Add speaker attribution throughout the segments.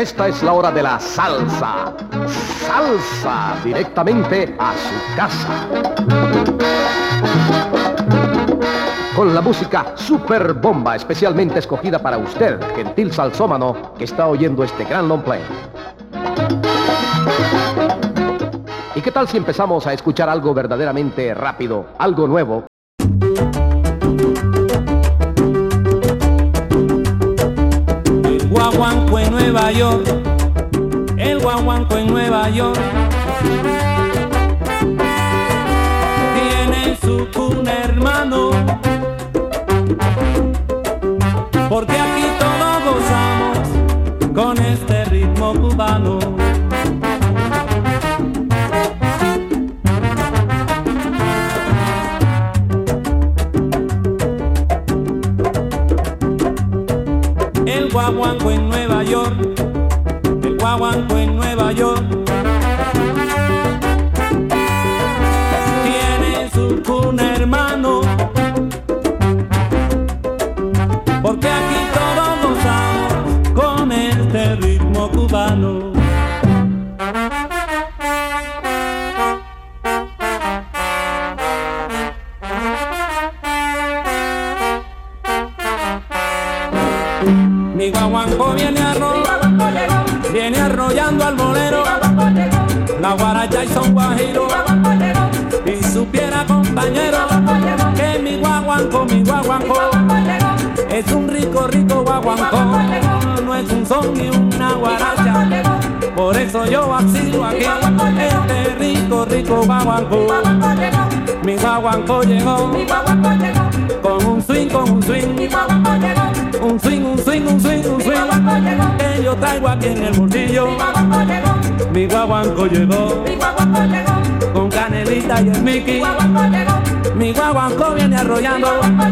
Speaker 1: Esta es la hora de la salsa. Salsa directamente a su casa. Con la música Super Bomba, especialmente escogida para usted, gentil salsómano, que está oyendo este gran long play. ¿Y qué tal si empezamos a escuchar algo verdaderamente rápido, algo nuevo?
Speaker 2: El guaguanco en Nueva York, el guaguanco en Nueva York tiene su cuna, hermano, porque aquí todos gozamos con este ritmo cubano. El guaguanco en Nueva York, el guaguanco en Nueva York tiene su cuna, hermano, porque aquí todos gozamos con este ritmo cubano. Mi guaguanco viene arrollando al bolero, la guaracha y son guajiro, y supiera, compañero, que mi guaguanco es un rico, rico guaguanco, no es un son ni una guaracha, por eso yo vacilo aquí, este rico, rico guaguanco. Mi guaguanco llegó con un swing, un swing, que yo traigo aquí en el bolsillo. Mi guaguanco llegó con Canelita y el Mickey. Mi guaguanco viene arrollando.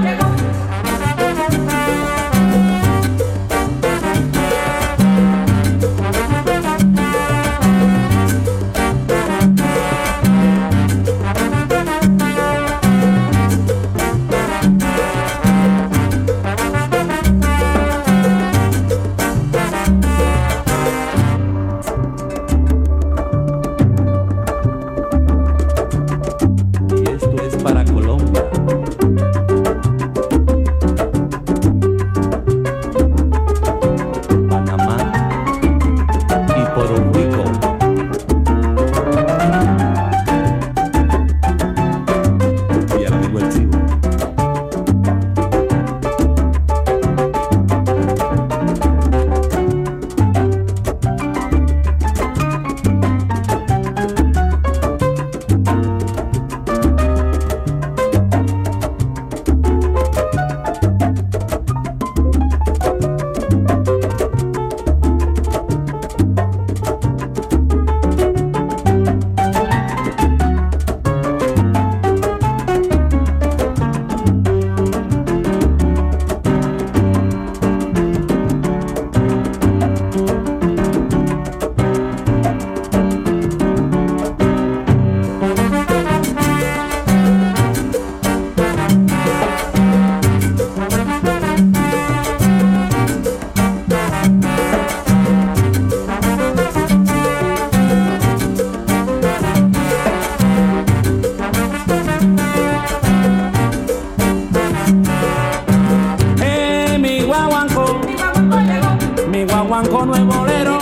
Speaker 2: Mi guaguanco no es bolero,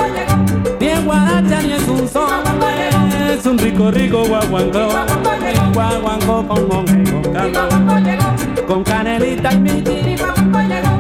Speaker 2: ni es guaracha ni es un son, es un rico, rico guaguanco. Mi guaguanco con monje, con canelita y Mickey.